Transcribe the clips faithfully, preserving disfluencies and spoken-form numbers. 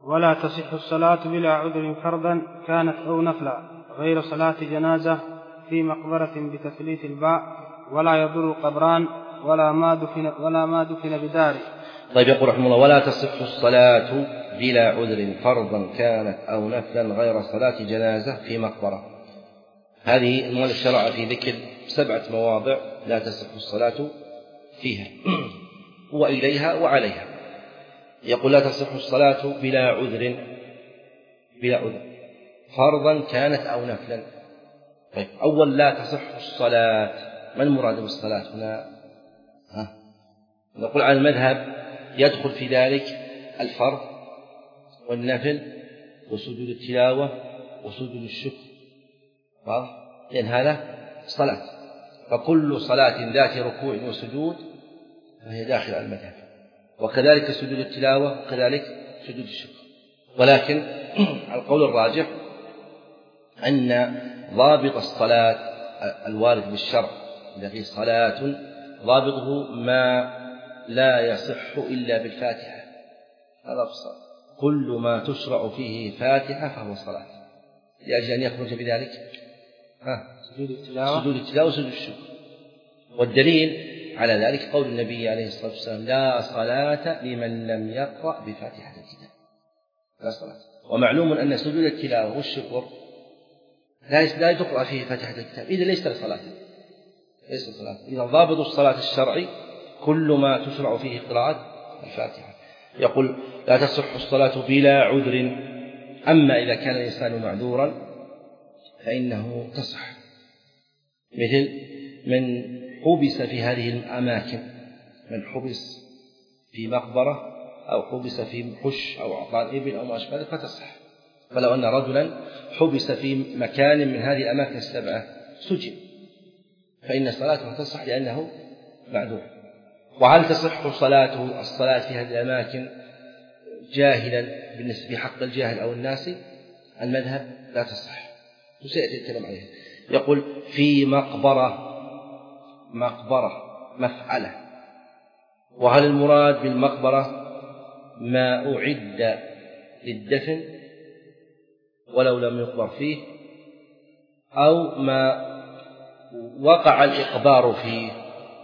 ولا تصح الصلاة بلا عذر فرضا كانت أو نفلا غير صلاة جنازة في مقبرة بتثليث الباء، ولا يضر قبران ولا ما دفن, ولا ما دفن بدار. طيب، يقول رحمه الله: ولا تصح الصلاة بلا عذر فرضا كانت أو نفلا غير صلاة جنازة في مقبرة. هذه المؤلف شرع في ذكر سبعة مواضع لا تصح الصلاة فيها وإليها وعليها. يقول: لا تصح الصلاة بلا عذر بلا عذر فرضا كانت أو نفلا. طيب، أول لا تصح الصلاة، ما المراد بالصلاة هنا؟ ها؟ نقول على المذهب يدخل في ذلك الفرض والنفل وسجود التلاوة وسجود الشكر، لأن هذا صلاة، فكل صلاة ذات ركوع وسجود فهي داخل على المذهب، وكذلك سجود التلاوة وكذلك سجود الشكر. ولكن القول الراجح أن ضابط الصلاة الوارد بالشرع الذي صلاة ضابطه ما لا يصح إلا بالفاتحة. هذا الصلاة، كل ما تشرع فيه فاتحة فهو صلاة، لأجل أن يخرج بذلك سجود التلاوة سجود التلاوة وسجود الشكر. والدليل على ذلك قول النبي عليه الصلاة والسلام: لا صلاة لمن لم يقرأ بفاتحة الكتاب. لا صلاة. ومعلوم أن سجود التلاوة والشكر لا تقرأ فيه فاتحة الكتاب، إذا ليس صلاة ليس صلاة. إذا ضابط الصلاة الشرعي كل ما تشرع فيه قراءة الفاتحة. يقول: لا تصح الصلاة بلا عذر. أما إذا كان الإنسان معذورا فإنه تصح، مثل من حبس في هذه الأماكن، من حبس في مقبرة أو حبس في حش أو عطاء إبل أو ما أشبه ذلك فتصح. فلو أن رجلا حبس في مكان من هذه الأماكن السبعة سجن فإن صلاته تصح لأنه معذور. وهل تصح صلاته الصلاة في هذه الأماكن جاهلا بالنسبة في حق الجاهل أو الناس؟ المذهب لا تصح، وسيأتي الكلام عليه. يقول: في مقبرة، مقبرة مفعلة. وهل المراد بالمقبرة ما أعد للدفن ولو لم يقبر فيه، أو ما وقع الإقبار فيه؟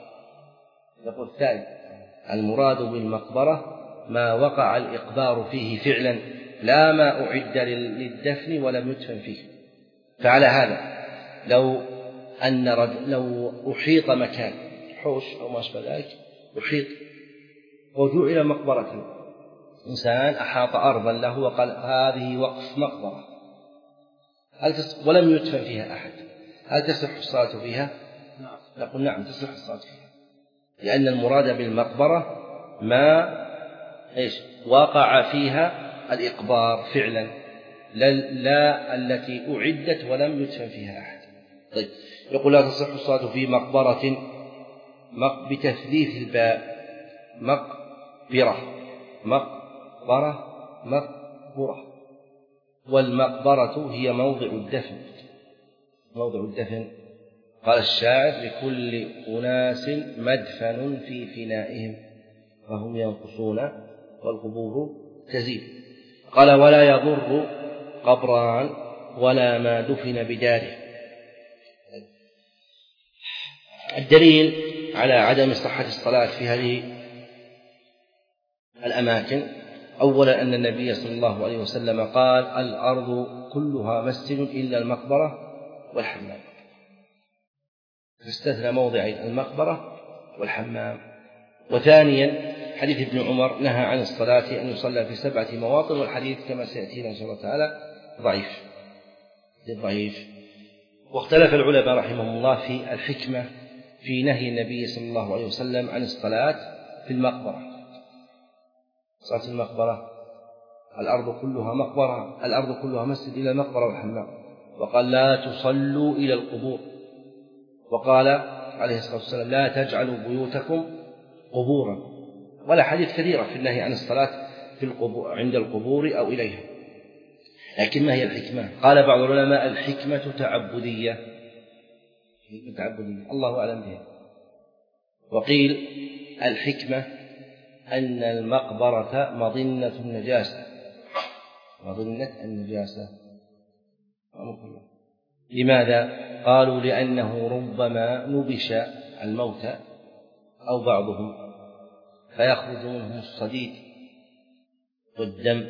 يقول الثاني: المراد بالمقبرة ما وقع الإقبار فيه فعلا، لا ما أعد للدفن ولم يدفن فيه. فعلى هذا لو أن رجل لو أحيط مكان حوش أو ما أشبه ذلك، أحيط وجوء إلى مقبرة، إنسان أحاط أرضا له وقال هذه وقف مقبرة، هل تصح ولم يدفن فيها أحد، هل تصح الصلاة فيها؟ نقول نعم تصح الصلاة فيها، لأن المراد بالمقبرة ما إيش وقع فيها الإقبار فعلا، لا, لا التي أعدت ولم يدفن فيها أحد. طيب، يقول: لا تصح الصلاة في مقبرة بتثليث الباء، مقبرة مقبرة مقبرة، والمقبرة هي موضع الدفن، موضع الدفن. قال الشاعر: لكل أناس مدفن في فنائهم فهم ينقصون والقبور تزيد. قال: ولا يضر قبران ولا ما دفن بداره. الدليل على عدم صحة الصلاة في هذه الأماكن: أولا أن النبي صلى الله عليه وسلم قال: الأرض كلها مسجد إلا المقبرة والحمام، فاستثنى موضعين: المقبرة والحمام. وثانيا حديث ابن عمر نهى عن الصلاة أن يصلى في سبعة مواطن، والحديث كما سيأتينا إن شاء الله تعالى ضعيف ضعيف. واختلف العلماء رحمهم الله في الحكمة في نهي النبي صلى الله عليه وسلم عن الصلاة في المقبرة. صلاة المقبرة، الأرض كلها مقبرة، الأرض كلها مسجد إلى المقبرة والحمام، وقال: لا تصلوا إلى القبور. وقال عليه الصلاة والسلام: لا تجعلوا بيوتكم قبورا. ولا حديث كثيرة في النهي عن الصلاة في القبور عند القبور أو إليها. لكن ما هي الحكمة؟ قال بعض العلماء: الحكمة تعبدية، تعبدية الله أعلم بها. وقيل الحكمة أن المقبرة مظنة النجاسة، مظنة النجاسة. لماذا؟ قالوا لأنه ربما نبش الموتى أو بعضهم فيخرج منهم الصديد والدم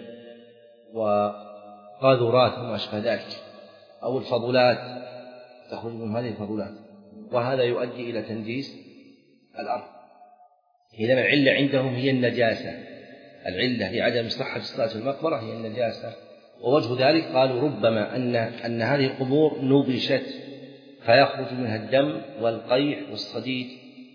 وقاذورات وما أشبه ذلك، أو الفضلات تخرج من هذه الفضلات، وهذا يؤدي إلى تنجيس الأرض. إذن العلة عندهم هي النجاسة، العلة لعدم صحة الصلاة في المقبرة هي النجاسة. ووجه ذلك قالوا ربما أن أن هذه القبور نبشت فيخرج منها الدم والقيح والصديد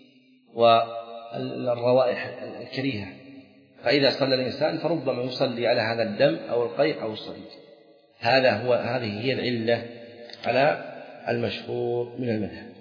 والروائح الكريهة، فإذا صلى الإنسان فربما يصلي على هذا الدم أو القيح أو الصديد. هذا هو هذه هي العلة على المشهور من المذهب.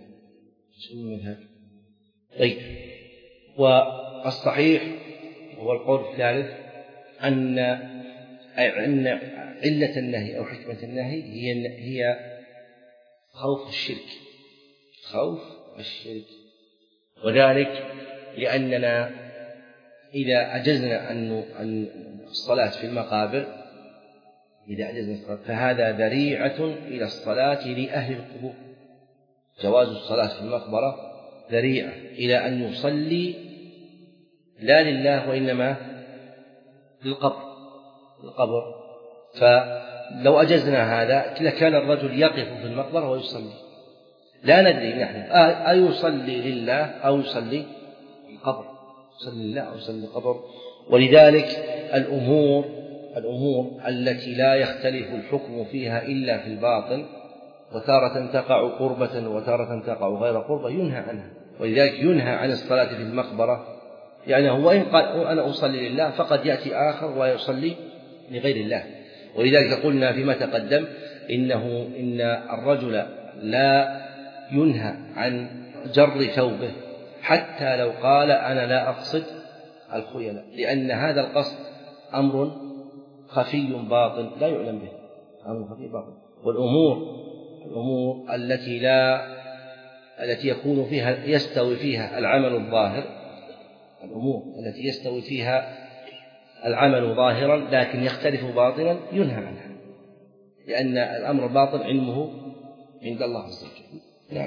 طيب، والصحيح هو القول الثالث أن أن علة النهي أو حكمة النهي هي هي خوف الشرك، خوف الشرك، وذلك لأننا إذا أجزنا أن الصلاة في المقابر إذا أجزنا الصلاة فهذا ذريعة إلى الصلاة لأهل القبور. جواز الصلاة في المقبرة ذريعة إلى أن يصلي لا لله وإنما للقبر القبر. فلو أجزنا هذا لكان الرجل يقف في المقبرة ويصلي، لا ندري نحن أيصلي لله أو يصلي القبر، يصلي لله أو يصلي القبر. ولذلك الأمور الأمور التي لا يختلف الحكم فيها إلا في الباطن، وتارة تقع قربة وتارة تقع غير قربة، ينهى عنها. ولذلك ينهى عن الصلاة في المقبرة، يعني هو إن قال أنا أصلي لله فقد يأتي آخر ويصلي لغير الله. ولذلك قلنا فيما تقدم إنه إن الرجل لا ينهى عن جر ثوبه حتى لو قال أنا لا أقصد الخيلاء، لأن هذا القصد أمر خفي باطن لا يعلم به، أمر خفي باطن. والأمور الأمور التي لا التي يكون فيها يستوي فيها العمل الظاهر، الأمور التي يستوي فيها العمل ظاهرا لكن يختلف باطنا ينهى عنها، لأن الأمر الباطن علمه عند الله عز وجل. نعم.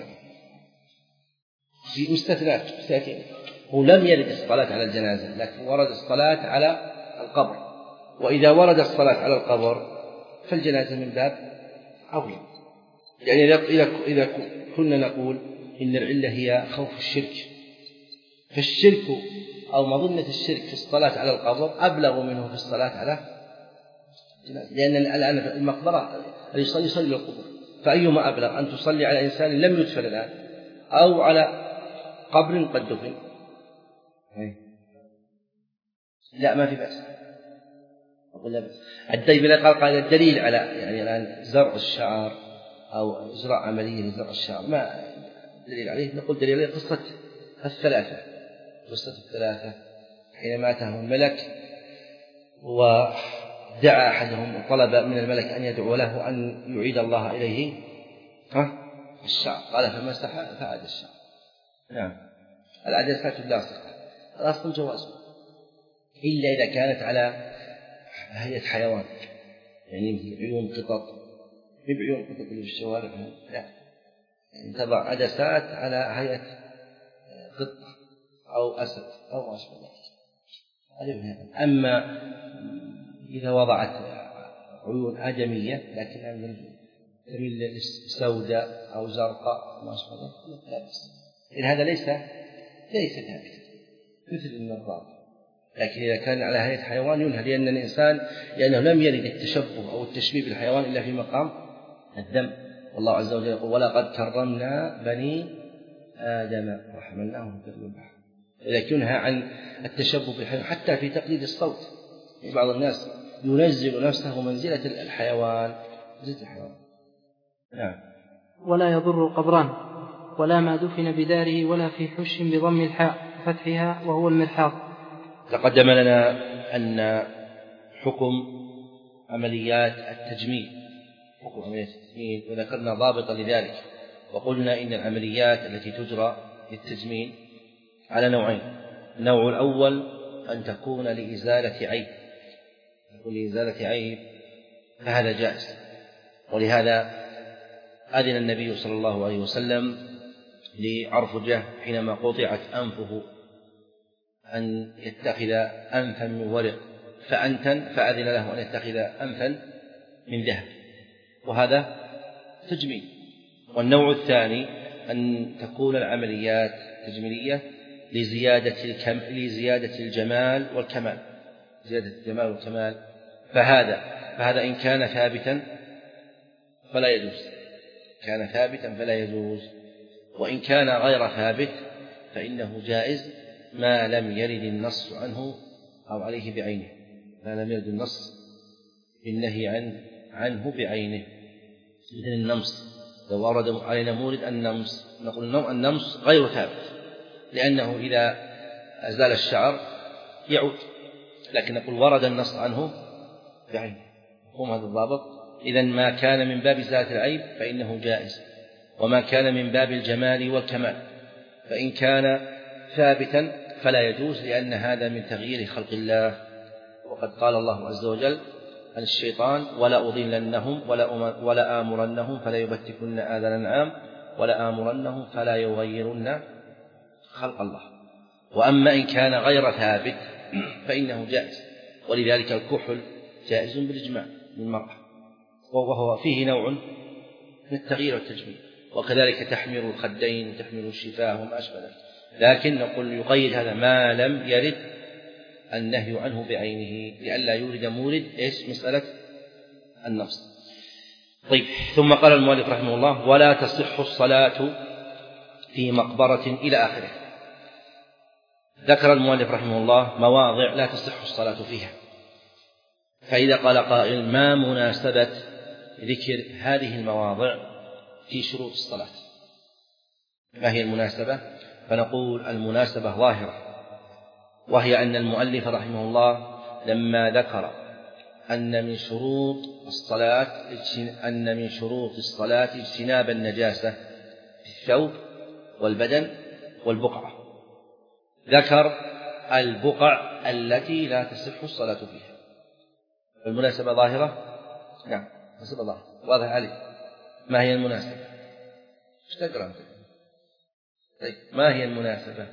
في مستثنات مستثنين، هو لم يرد الصلاة على الجنازة لكن ورد الصلاة على القبر، وإذا ورد الصلاة على القبر فالجنازة من باب أولى. يعني إذا إذا كنا نقول إن العلة هي خوف الشرك، فالشرك أو مظنة الشرك في الصلاة على القبر أبلغ منه في الصلاة على الجنازة، لأن الآن المقبرة يصلي يصلي للقبور، فأيهما أبلغ، أن تصلي على إنسان لم يدفن الآن أو على قبر قد دفن؟ لا، ما في بأس، أقول لا بأس. الدليل قال قال الدليل على يعني الآن زرع الشعر أو إجراء عملية لزرع الشعر ما دليل عليه؟ نقول دليل عليه قصة الثلاثة، قصة الثلاثة حين ماتهم الملك ودعا أحدهم وطلب من الملك أن يدعو له أن يعيد الله إليه ها الشعر، قال فمسح فعاد الشعر. نعم، العدسات اللاصقة الأصل جوازه إلا إذا كانت على هيئة حيوان، يعني مثل عيون قطط، مو بعيون قطط اللي في الشوارع، لا، يعني تضع عدسات على هيئة قطة أو أسد أو ما أشبه ذلك. أما إذا وضعت عيون آدمية لكنها تميل للسوداء أو زرقاء أو ما أشبه ذلك لا بأس، إن هذا ليس ليس ثابتا مثل النظارة. لكن إذا كان على هيئة حيوان ينهى، لأن الإنسان لأنه لم يرد التشبه أو التشبيه بالحيوان إلا في مقام الذم. والله عز وجل يقول ولقد كرمنا بني آدم وحملناهم في البر والبحر. لذلك ينهى عن التشبه بالحيوان حتى في تقليد الصوت. بعض الناس ينزل نفسه منزلة الحيوان منزلة الحيوان. نعم. ولا يضر القبران ولا ما دفن بداره ولا في حش بضم الحاء فتحها وهو المرحاض. تقدم لنا أن حكم عمليات التجميل حكم عمليات التجميل وذكرنا ضابطا لذلك، وقلنا إن العمليات التي تجرى للتجميل على نوعين. النوع الأول أن تكون لإزالة عيب، تكون لإزالة عيب فهذا جائز. ولهذا أذن النبي صلى الله عليه وسلم لعرفجة حينما قطعت أنفه أن يتخذ أنفا من ورق فأنتن، فأذن له أن يتخذ أنفا من ذهب، وهذا تجميل. والنوع الثاني أن تكون العمليات تجميلية لزيادة, الكم... لزيادة الجمال والكمال، زيادة الجمال والكمال، فهذا فهذا إن كان ثابتا فلا يجوز، كان ثابتا فلا يجوز. وإن كان غير ثابت فإنه جائز ما لم يرد النص عنه أو عليه بعينه، ما لم يرد النص بالنهي عن عنه بعينه. مثل النمص، لو ورد علينا مورد النمص نقول النمص غير ثابت، لأنه إذا أزال الشعر يعود، لكن نقول ورد النص عنه بعينه. هم هذا الضابط. إذن ما كان من باب إزالة العيب فإنه جائز، وما كان من باب الجمال والكمال فإن كان ثابتا فلا يجوز، لأن هذا من تغيير خلق الله. وقد قال الله عز وجل عن الشيطان: ولا أضلنهم ولا آمرنهم فلا يبتكن آذان الأنعام ولا آمرنهم فلا يغيرن خلق الله. وأما إن كان غير ثابت فإنه جائز، ولذلك الكحل جائز بالإجماع للمرأة، وهو فيه نوع من التغيير والتجميل، وكذلك تحمير الخدين وتحمير الشفاه وما أشبه ذلك. لكن نقول يقيد هذا ما لم يرد النهي عنه بعينه، لئلا يورد مورد إيش مسألة النص. طيب، ثم قال المؤلف رحمه الله: ولا تصح الصلاة في مقبرة إلى آخره. ذكر المؤلف رحمه الله مواضع لا تصح الصلاة فيها، فإذا قال قائل: ما مناسبة ذكر هذه المواضع في شروط الصلاة؟ ما هي المناسبة؟ فنقول المناسبة ظاهرة، وهي أن المؤلف رحمه الله لما ذكر أن من شروط الصلاة أن من شروط الصلاة اجتناب النجاسة في الثوب والبدن والبقعة، ذكر البقع التي لا تصح الصلاة فيها. المناسبة ظاهرة؟ نعم، مناسبة ظاهرة واضح عليه. ما هي المناسبة؟ ايش تقرأ؟ طيب، ما هي المناسبة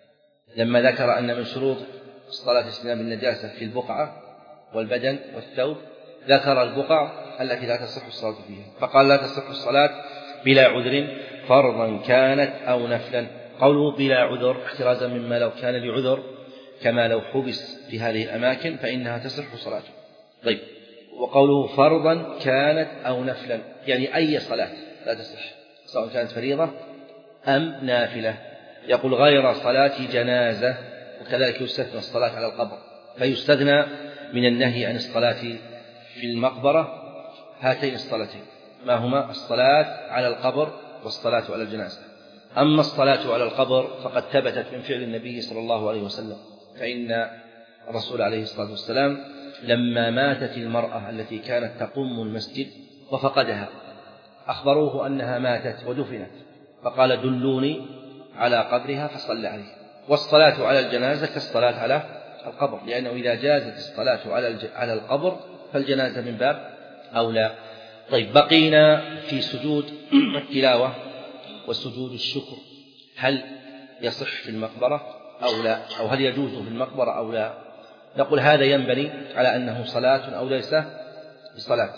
لما ذكر أن من شروط الصلاة اجتناب النجاسة في البقعة والبدن والثوب؟ ذكر البقع التي لا تصح الصلاة فيها، فقال: لا تصح الصلاة بلا عذر فرضا كانت أو نفلا. قوله بلا عذر احترازا مما لو كان لعذر، كما لو حبس في هذه الأماكن فإنها تصح صلاته. طيب، وقوله فرضا كانت أو نفلا، يعني أي صلاة لا تصح، سواء كانت فريضة أم نافلة. يقول: غير صلاة جنازة، وكذلك يستثنى الصلاة على القبر، فيستثنى من النهي عن الصلاة في المقبرة هاتين الصلاتين، ما هما؟ الصلاة على القبر والصلاة على الجنازة. أما الصلاة على القبر فقد ثبتت من فعل النبي صلى الله عليه وسلم، فإن الرسول عليه الصلاة والسلام لما ماتت المرأة التي كانت تقوم المسجد وفقدها، أخبروه أنها ماتت ودفنت، فقال: دلوني على قبرها فصلى عليه. والصلاة على الجنازة كالصلاة على القبر، لأنه إذا جازت الصلاة على القبر فالجنازة من باب أولى. طيب، بقينا في سجود التلاوة وسجود الشكر، هل يصح في المقبرة أو لا، أو هل يجوز في المقبرة أو لا؟ نقول هذا ينبني على أنه صلاة أو ليس بصلاة،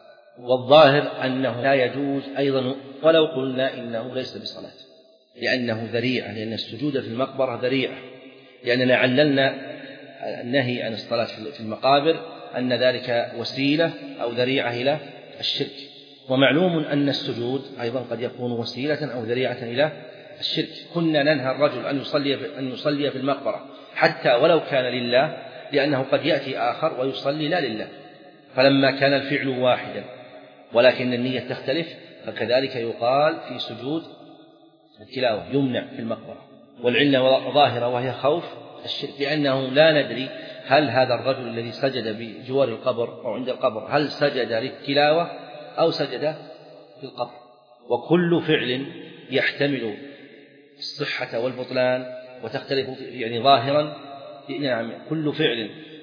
والظاهر أنه لا يجوز أيضا ولو قلنا إنه ليس بصلاة، لأنه ذريعة، لأن السجود في المقبرة ذريعة، لأننا عللنا النهي عن الصلاة في المقابر أن ذلك وسيلة أو ذريعة إلى الشرك، ومعلوم أن السجود أيضا قد يكون وسيلة أو ذريعة إلى الشرك. كنا ننهى الرجل أن يصلي أن يصلي في المقبرة حتى ولو كان لله، لأنه قد يأتي آخر ويصلي لا لله، فلما كان الفعل واحدا ولكن النية تختلف، فكذلك يقال في سجود التلاوة يمنع في المقبرة، والعلة ظاهرة وهي خوف الشرك، لأنه لا ندري هل هذا الرجل الذي سجد بجوار القبر أو عند القبر هل سجد للتلاوة أو سجد في القبر. وكل فعل يحتمل الصحة والبطلان وتختلف يعني ظاهرا، يعني كل فعل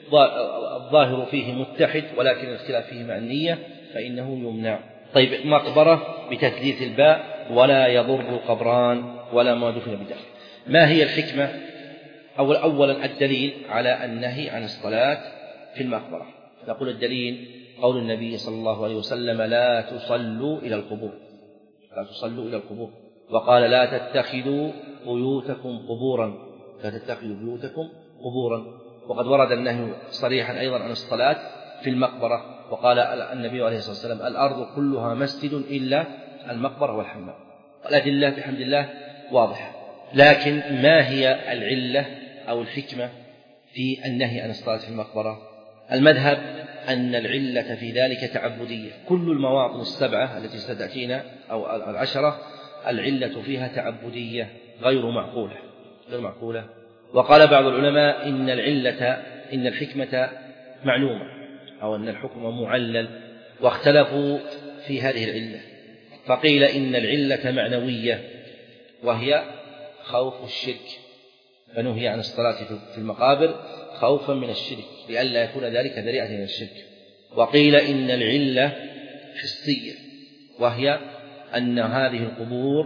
الظاهر فيه متحد ولكن الاختلاف فيه مع النية فإنه يمنع. طيب مقبرة بتثليث الباء ولا يضر قبران ولا ما دفن بداره. ما هي الحكمة؟ أول أولا الدليل على النهي عن الصلاة في المقبرة. نقول الدليل قول النبي صلى الله عليه وسلم لا تصلوا إلى القبور، لا تصلوا إلى القبور، وقال لا تتخذوا بيوتكم قبورا، لا تتخذوا بيوتكم قبورا. وقد ورد النهي صريحا أيضا عن الصلاة في المقبرة، وقال النبي عليه الصلاة والسلام الأرض كلها مسجد إلا المقبرة والحمام. الأدلة بحمد الله واضحة، لكن ما هي العلة أو الحكمة في النهي عن الصلاة في المقبرة؟ المذهب أن العلة في ذلك تعبدية. كل المواطن السبعة التي ستأتينا أو العشرة العلة فيها تعبدية غير معقولة غير معقولة. وقال بعض العلماء إن العلة إن الحكمة معلومة أو أن الحكم معلل، واختلفوا في هذه العلة، فقيل إن العلة معنوية وهي خوف الشرك، فنهي عن الصلاة في المقابر خوفا من الشرك لئلا يكون ذلك ذريعة إلى الشرك. وقيل إن العلة حسية وهي أن هذه القبور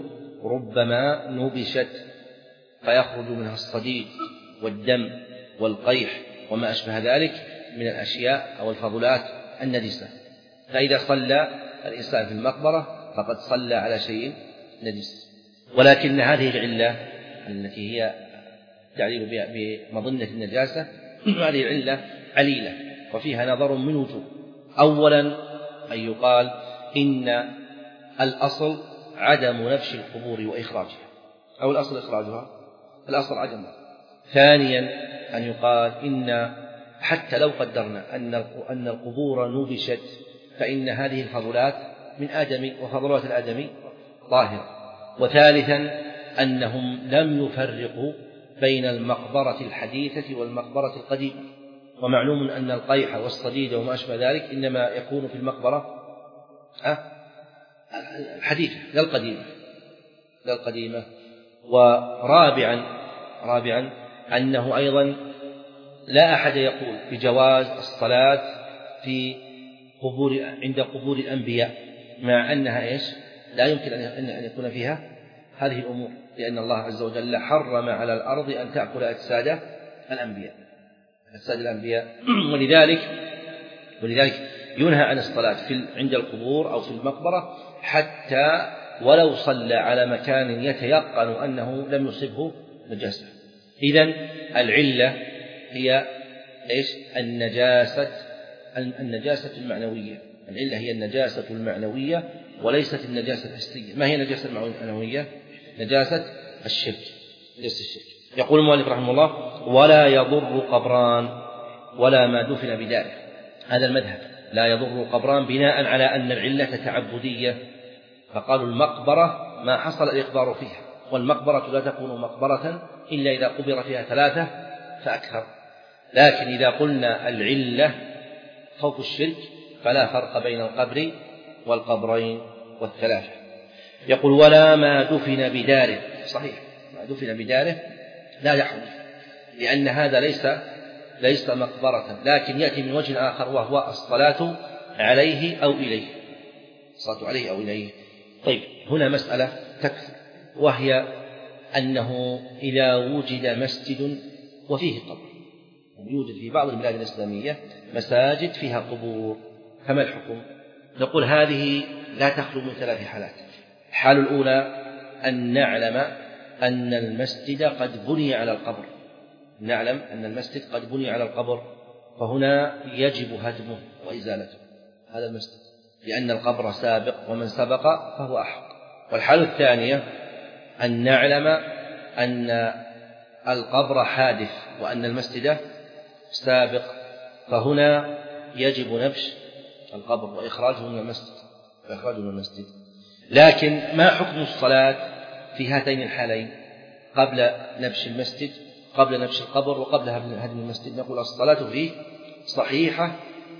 ربما نبشت فيخرج منها الصديد والدم والقيح وما أشبه ذلك من الأشياء أو الفضلات النجسة، فإذا صلى الإنسان في المقبرة فقد صلى على شيء نجس. ولكن هذه العلة التي هي تعليل بمظنة النجاسة هذه العلة عليلة وفيها نظر من وجوه. أولا أن يقال إن الأصل عدم نفش القبور وإخراجها، أو الأصل إخراجها، الأصل عدمها. ثانيا أن يقال إن حتى لو قدرنا أن القبور نبشت فإن هذه الفضلات من آدم وفضلات الآدمي ظاهرة. وثالثا أنهم لم يفرقوا بين المقبرة الحديثة والمقبرة القديمة، ومعلوم أن القيح والصديد وما أشبه ذلك إنما يكون في المقبرة الحديثة لا القديمة لا القديمة. ورابعا رابعا أنه أيضا لا أحد يقول بجواز الصلاة في قبور عند قبور الأنبياء، مع أنها إيش لا يمكن أن يكون فيها هذه الأمور، لأن الله عز وجل حرم على الأرض أن تأكل أجساد الأنبياء أجساد الأنبياء ولذلك ولذلك ينهى عن الصلاة في عند القبور أو في المقبرة حتى ولو صلى على مكان يتيقن أنه لم يصبه نجاسة. إذن العلة هي إيش؟ النجاسة النجاسة المعنوية. العلة هي النجاسة المعنوية وليست النجاسة الحسية. ما هي النجاسة المعنوية؟ نجاسة الشرك نجاسة الشرك. يقول المؤلف رحمه الله ولا يضر قبران ولا ما دفن بداره. هذا المذهب لا يضر قبران بناء على أن العلة تعبدية، فقالوا المقبرة ما حصل الإخبار فيها، والمقبرة لا تكون مقبرة إلا إذا قبر فيها ثلاثة فأكثر. لكن إذا قلنا العلة خوف الشرك فلا فرق بين القبر والقبرين والثلاثة. يقول ولا ما دفن بداره. صحيح ما دفن بداره لا يحدث، لأن هذا ليس ليس مقبرة، لكن يأتي من وجه آخر وهو الصلاة عليه أو إليه الصلاة عليه أو إليه. طيب هنا مسألة تكثر، وهي أنه إذا وجد مسجد وفيه قبر، يوجد في بعض البلاد الإسلامية مساجد فيها قبور، فما الحكم؟ نقول هذه لا تخلو من ثلاث حالات. الحالة الأولى أن نعلم أن المسجد قد بني على القبر، نعلم أن المسجد قد بني على القبر، فهنا يجب هدمه وإزالته هذا المسجد، لأن القبر سابق ومن سبق فهو أحق. والحالة الثانية أن نعلم أن القبر حادث وأن المسجد سابق، فهنا يجب نبش القبر وإخراجه من المسجد وإخراجه من المسجد. لكن ما حكم الصلاة في هاتين الحالين قبل نبش المسجد قبل نبش القبر وقبل هدم المسجد؟ نقول الصلاة فيه صحيحة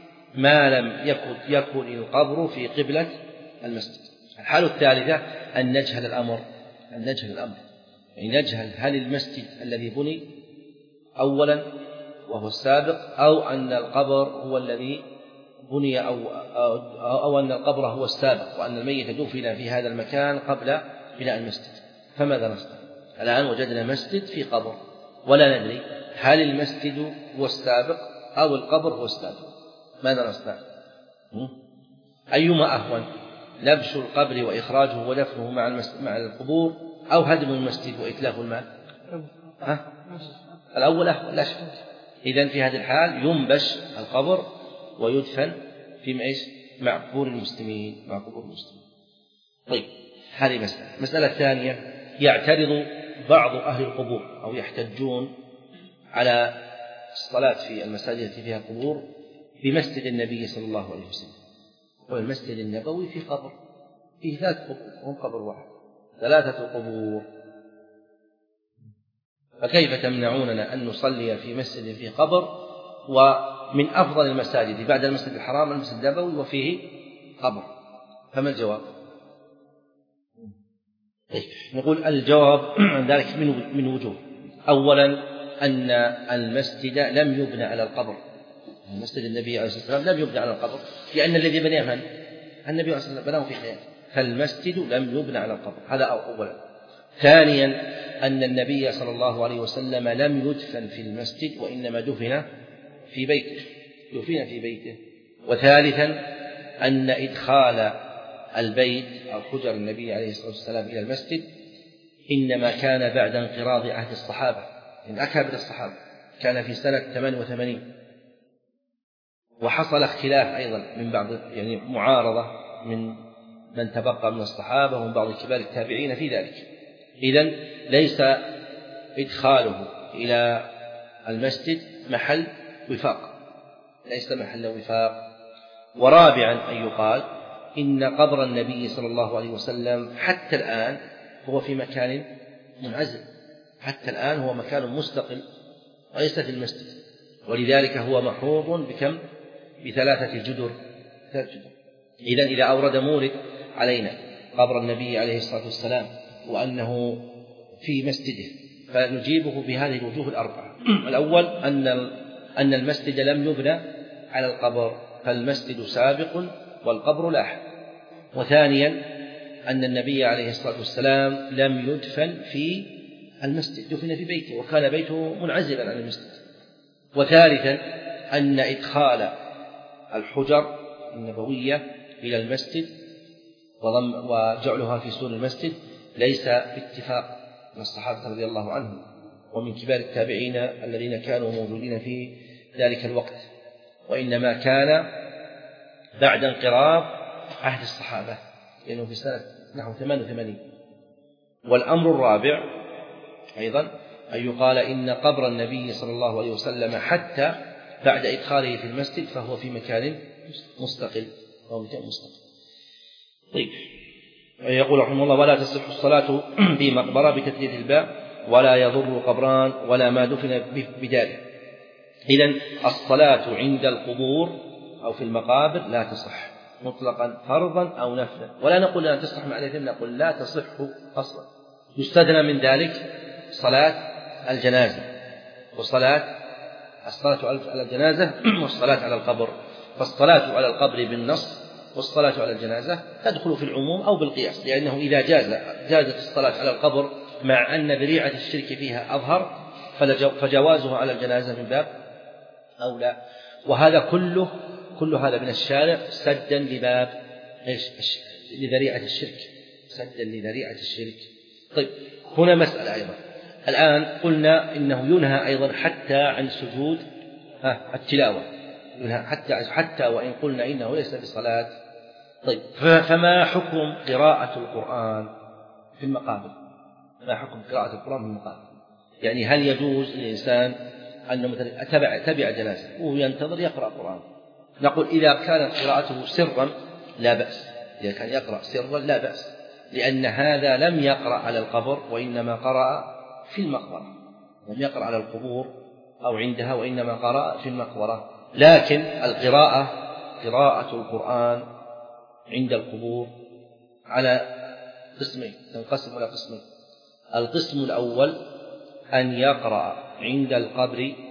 ما لم يكن يكن القبر في قبلة المسجد. الحالة الثالثة أن نجهل الأمر أن نجهل الأمر يعني نجهل هل المسجد الذي بني أولا وهو السابق، أو أن القبر هو الذي بني أو, أو, أو أن القبر هو السابق وأن الميت دفن في هذا المكان قبل بناء المسجد. فماذا نصنع؟ الآن وجدنا مسجد في قبر ولا ندري هل المسجد هو السابق أو القبر هو السابق. ماذا نصنع؟ أيما أهون، لبش القبر وإخراجه ودفنه مع مع القبور، أو هدم المسجد وإتلاف المال؟ ها؟ الأول أهون لا شك. إذن في هذه الحال ينبش القبر ويدفن في إيش؟ مع قبور المسلمين مع قبور المسلمين. طيب، هذه مسألة. المسألة الثانية، يعترض بعض أهل القبور أو يحتجون على الصلاة في المساجد التي فيها قبور بمسجد النبي صلى الله عليه وسلم. والمسجد النبوي في قبر، فيه ثلاث قبور، هم قبر واحد، ثلاثة قبور، فكيف تمنعوننا أن نصلي في مسجد فيه قبر ومن أفضل المساجد بعد المسجد الحرام المسجد النبوي وفيه قبر؟ فما الجواب؟ نقول الجواب عن ذلك من وجوه. أولا أن المسجد لم يبنى على القبر، مسجد النبي عليه الصلاة والسلام لم يبنى على القبر، لأن الذي بناه من؟ النبي عليه الصلاة والسلام بناه في حياته، فالمسجد لم يبنى على القبر، هذا أولا. ثانيا أن النبي صلى الله عليه وسلم لم يدفن في المسجد وإنما دفن في بيته، دفن في بيته. وثالثا أن إدخال البيت أو حجر النبي عليه الصلاة والسلام إلى المسجد إنما كان بعد انقراض عهد الصحابة، من أكابر الصحابة، كان في سنة ثمان وثمانين، وحصل اختلاف أيضا من بعض يعني معارضة من من تبقى من الصحابة ومن بعض كبار التابعين في ذلك. إذن ليس إدخاله إلى المسجد محل وفاق، ليس محل وفاق. ورابعا أن يقال إن قبر النبي صلى الله عليه وسلم حتى الآن هو في مكان منعزل، حتى الآن هو مكان مستقل وليس في المسجد، ولذلك هو محوط بكم؟ بثلاثة جدر. إذن إذا أورد مورد علينا قبر النبي عليه الصلاة والسلام وأنه في مسجده فنجيبه بهذه الوجوه الأربعة. الأول أن أن المسجد لم يبنى على القبر، فالمسجد سابق والقبر لاحق. وثانيا أن النبي عليه الصلاة والسلام لم يدفن في المسجد، دفن في بيته وكان بيته منعزلا عن المسجد. وثالثا أن إدخال الحجر النبوية إلى المسجد وجعلها في سور المسجد ليس باتفاق من الصحابة رضي الله عنهم ومن كبار التابعين الذين كانوا موجودين في ذلك الوقت، وإنما كان بعد انقراض عهد الصحابة لأنه في سنة نحو ثمان وثمانين. والأمر الرابع أيضا أن يقال إن قبر النبي صلى الله عليه وسلم حتى بعد إدخاله في المسجد فهو في مكان مستقل، فهو مكان مستقل. طيب، يقول رحمه الله: ولا تصح الصلاة في مقبرة بتثليث الباء ولا يضر قبران ولا ما دفن بداره. إذن الصلاة عند القبور أو في المقابر لا تصح مطلقا فرضا أو نفلا، ولا نقول لا تصح مع الاثنين، نقول لا تصح أصلا. يستثنى من ذلك صلاة الجنازة وصلاة الصلاة على الجنازة والصلاة على القبر. فالصلاة على القبر بالنص والصلاة على الجنازة تدخل في العموم أو بالقياس، لأنه إذا جاز جازت الصلاة على القبر مع أن ذريعة الشرك فيها أظهر فجوازها على الجنازة من باب أولى. وهذا كله كل هذا من الشارع سدا لباب إيش؟ لذريعة الشرك، سدا لذريعة الشرك. طيب، هنا مسألة أيضا. الآن قلنا إنه ينهى أيضا حتى عن سجود التلاوة، ينهى حتى حتى وإن قلنا إنه ليس بصلاة. طيب، فما حكم قراءة القرآن في المقابر؟ ما حكم قراءة القرآن في المقابر؟ يعني هل يجوز للإنسان أنه مثلا تبع تبع جنازة وينتظر يقرأ القرآن؟ نقول إذا كانت قراءته سرا لا بأس، إذا كان يقرأ سرا لا بأس، لأن هذا لم يقرأ على القبر وإنما قرأ في المقبرة، لم يقرأ على القبور أو عندها وإنما قرأ في المقبرة. لكن القراءة قراءة القرآن عند القبور على قسمين، تنقسم إلى قسمين. القسم الأول أن يقرأ عند القبر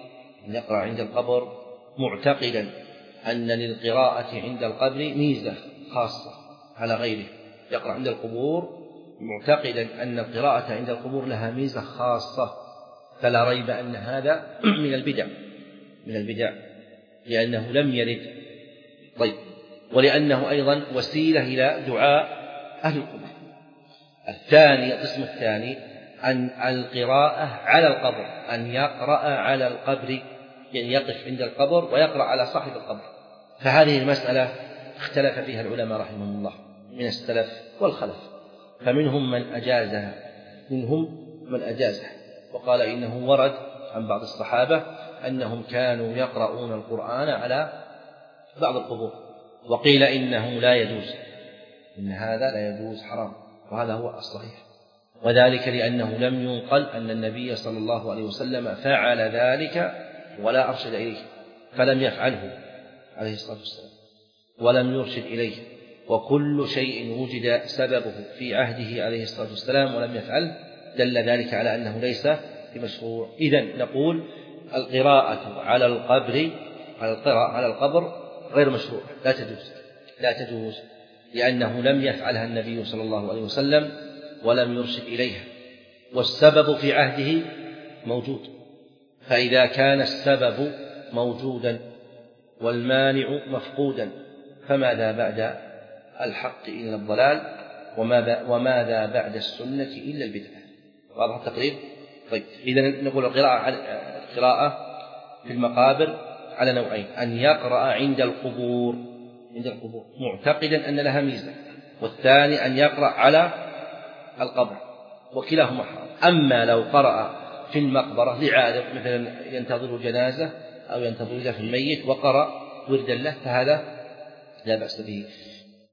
أن يقرأ عند القبر معتقدا أن للقراءة عند القبر ميزة خاصة على غيره، يقرأ عند القبور معتقدا أن القراءة عند القبور لها ميزة خاصة، فلا ريب أن هذا من البدع من البدع لأنه لم يرد. طيب، ولأنه أيضا وسيلة إلى دعاء أهل القبور. الثاني القسم الثاني أن القراءة على القبر، أن يقرأ على القبر، يعني يقف عند القبر ويقرأ على صاحب القبر. فهذه المسألة اختلف فيها العلماء رحمهم الله من السلف والخلف، فمنهم من أجازها منهم من أجازها وقال إنه ورد عن بعض الصحابة أنهم كانوا يقرؤون القرآن على بعض القبور، وقيل إنه لا يجوز، إن هذا لا يجوز حرام، وهذا هو الصحيح، وذلك لأنه لم ينقل أن النبي صلى الله عليه وسلم فعل ذلك ولا أرشد إليه، فلم يفعله عليه الصلاة والسلام ولم يرشد إليه، وكل شيء وجد سببه في عهده عليه الصلاة والسلام ولم يفعل دل ذلك على أنه ليس بمشروع. إذن نقول القراءة على القبر على القراءة على القبر غير مشروع، لا تجوز لا تجوز لأنه لم يفعلها النبي صلى الله عليه وسلم ولم يرشد إليها، والسبب في عهده موجود، فإذا كان السبب موجودا والمانع مفقودا فماذا بعد الحق إلا الضلال، وماذا بعد السنة إلا البدعة. واضح التقرير؟ طيب، إذن نقول القراءة القراءة في المقابر على نوعين: أن يقرأ عند القبور عند القبور معتقدا أن لها ميزة، والثاني أن يقرأ على القبر، وكلاهما حرام. أما لو قرأ في المقبرة لعادة مثلا ينتظر جنازة أو ينتظر في الميت وقرأ وردا له فهذا لا بأس به.